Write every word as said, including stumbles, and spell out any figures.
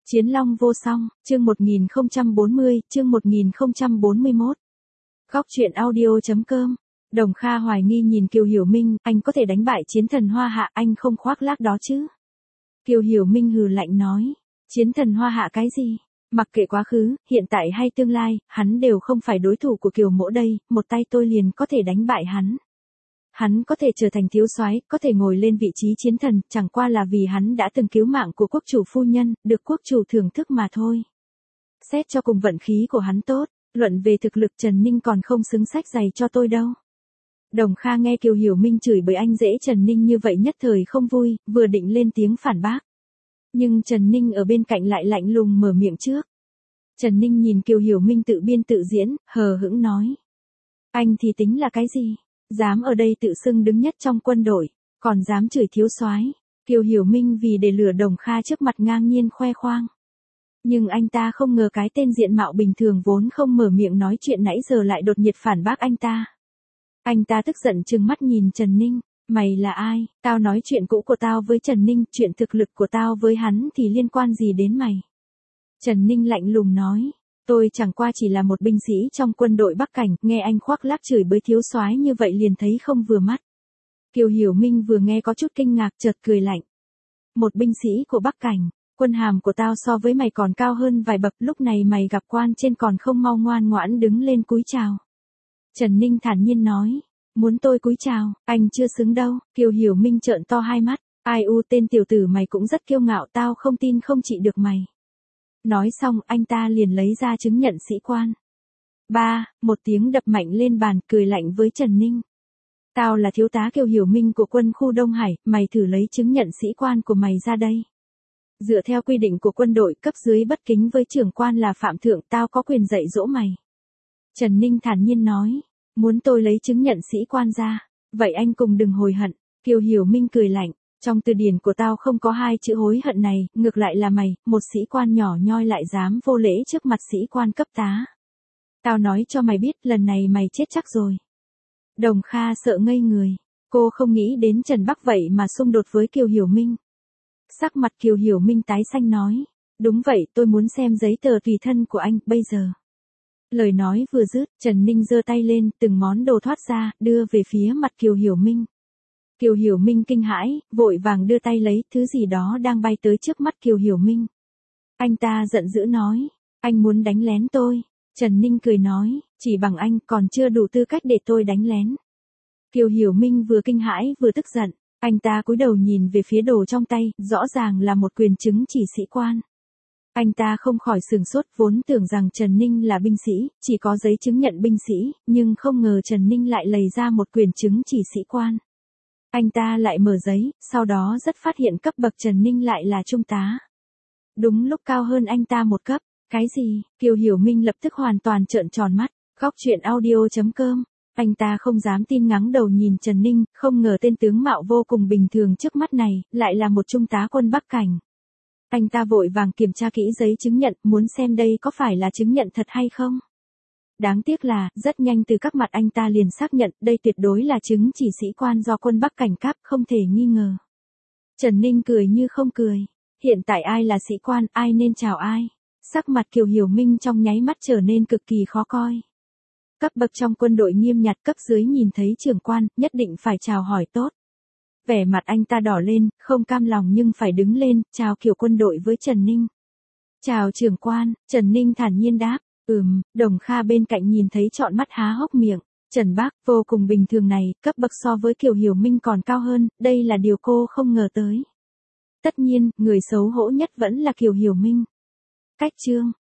Chiến long vô song, chương một nghìn không trăm bốn mươi, chương một nghìn không trăm bốn mươi mốt. Góc truyện audio chấm com. Đồng Kha hoài nghi nhìn Kiều Hiểu Minh, anh có thể đánh bại chiến thần Hoa Hạ, anh không khoác lác đó chứ? Kiều Hiểu Minh hừ lạnh nói, chiến thần Hoa Hạ cái gì? Mặc kệ quá khứ, hiện tại hay tương lai, hắn đều không phải đối thủ của Kiều mỗ đây, một tay tôi liền có thể đánh bại hắn. Hắn có thể trở thành thiếu soái, có thể ngồi lên vị trí chiến thần, chẳng qua là vì hắn đã từng cứu mạng của quốc chủ phu nhân, được quốc chủ thưởng thức mà thôi. Xét cho cùng vận khí của hắn tốt, luận về thực lực Trần Ninh còn không xứng sách giày cho tôi đâu. Đồng Kha nghe Kiều Hiểu Minh chửi bới anh dễ Trần Ninh như vậy nhất thời không vui, vừa định lên tiếng phản bác. Nhưng Trần Ninh ở bên cạnh lại lạnh lùng mở miệng trước. Trần Ninh nhìn Kiều Hiểu Minh tự biên tự diễn, hờ hững nói. Anh thì tính là cái gì? Dám ở đây tự xưng đứng nhất trong quân đội, còn dám chửi thiếu soái. Kiều Hiểu Minh vì để lừa Đồng Kha trước mặt ngang nhiên khoe khoang. Nhưng anh ta không ngờ cái tên diện mạo bình thường vốn không mở miệng nói chuyện nãy giờ lại đột nhiệt phản bác anh ta. Anh ta tức giận trừng mắt nhìn Trần Ninh, mày là ai? Tao nói chuyện cũ của tao với Trần Ninh, chuyện thực lực của tao với hắn thì liên quan gì đến mày? Trần Ninh lạnh lùng nói. Tôi chẳng qua chỉ là một binh sĩ trong quân đội Bắc Cảnh, nghe anh khoác lác chửi bới thiếu soái như vậy liền thấy không vừa mắt. Kiều Hiểu Minh vừa nghe có chút kinh ngạc chợt cười lạnh. Một binh sĩ của Bắc Cảnh, quân hàm của tao so với mày còn cao hơn vài bậc, lúc này mày gặp quan trên còn không mau ngoan ngoãn đứng lên cúi chào. Trần Ninh thản nhiên nói, muốn tôi cúi chào, anh chưa xứng đâu. Kiều Hiểu Minh trợn to hai mắt, ai u tên tiểu tử mày cũng rất kiêu ngạo, tao không tin không trị được mày. Nói xong anh ta liền lấy ra chứng nhận sĩ quan. Ba, một tiếng đập mạnh lên bàn, cười lạnh với Trần Ninh. Tao là thiếu tá Kiều Hiểu Minh của quân khu Đông Hải, mày thử lấy chứng nhận sĩ quan của mày ra đây. Dựa theo quy định của quân đội, cấp dưới bất kính với trưởng quan là phạm thượng, tao có quyền dạy dỗ mày. Trần Ninh thản nhiên nói, muốn tôi lấy chứng nhận sĩ quan ra, vậy anh cùng đừng hối hận. Kiều Hiểu Minh cười lạnh. Trong từ điển của tao không có hai chữ hối hận này, ngược lại là mày, một sĩ quan nhỏ nhoi lại dám vô lễ trước mặt sĩ quan cấp tá. Tao nói cho mày biết, lần này mày chết chắc rồi. Đồng Kha sợ ngây người, cô không nghĩ đến Trần Bắc vậy mà xung đột với Kiều Hiểu Minh. Sắc mặt Kiều Hiểu Minh tái xanh nói, đúng vậy, tôi muốn xem giấy tờ tùy thân của anh, bây giờ. Lời nói vừa dứt, Trần Ninh giơ tay lên, từng món đồ thoát ra, đưa về phía mặt Kiều Hiểu Minh. Kiều Hiểu Minh kinh hãi, vội vàng đưa tay lấy thứ gì đó đang bay tới trước mắt Kiều Hiểu Minh. Anh ta giận dữ nói, anh muốn đánh lén tôi. Trần Ninh cười nói, chỉ bằng anh còn chưa đủ tư cách để tôi đánh lén. Kiều Hiểu Minh vừa kinh hãi vừa tức giận, anh ta cúi đầu nhìn về phía đồ trong tay, rõ ràng là một quyền chứng chỉ sĩ quan. Anh ta không khỏi sửng sốt, vốn tưởng rằng Trần Ninh là binh sĩ, chỉ có giấy chứng nhận binh sĩ, nhưng không ngờ Trần Ninh lại lấy ra một quyền chứng chỉ sĩ quan. Anh ta lại mở giấy, sau đó rất phát hiện cấp bậc Trần Ninh lại là trung tá. Đúng lúc cao hơn anh ta một cấp. Cái gì? Kiều Hiểu Minh lập tức hoàn toàn trợn tròn mắt. Góc truyện audio chấm com. Anh ta không dám tin, ngẩng đầu nhìn Trần Ninh, không ngờ tên tướng mạo vô cùng bình thường trước mắt này, lại là một trung tá quân Bắc Cảnh. Anh ta vội vàng kiểm tra kỹ giấy chứng nhận, muốn xem đây có phải là chứng nhận thật hay không. Đáng tiếc là, rất nhanh từ các mặt anh ta liền xác nhận, đây tuyệt đối là chứng chỉ sĩ quan do quân Bắc Cảnh cấp, không thể nghi ngờ. Trần Ninh cười như không cười. Hiện tại ai là sĩ quan, ai nên chào ai. Sắc mặt Kiều Hiểu Minh trong nháy mắt trở nên cực kỳ khó coi. Cấp bậc trong quân đội nghiêm nhặt, cấp dưới nhìn thấy trưởng quan, nhất định phải chào hỏi tốt. Vẻ mặt anh ta đỏ lên, không cam lòng nhưng phải đứng lên, chào Kiều quân đội với Trần Ninh. Chào trưởng quan, Trần Ninh thản nhiên đáp. Ừm, Đồng Kha bên cạnh nhìn thấy trọn mắt há hốc miệng. Trần Bác, vô cùng bình thường này, cấp bậc so với Kiều Hiểu Minh còn cao hơn, đây là điều cô không ngờ tới. Tất nhiên, người xấu hổ nhất vẫn là Kiều Hiểu Minh. Cách chương.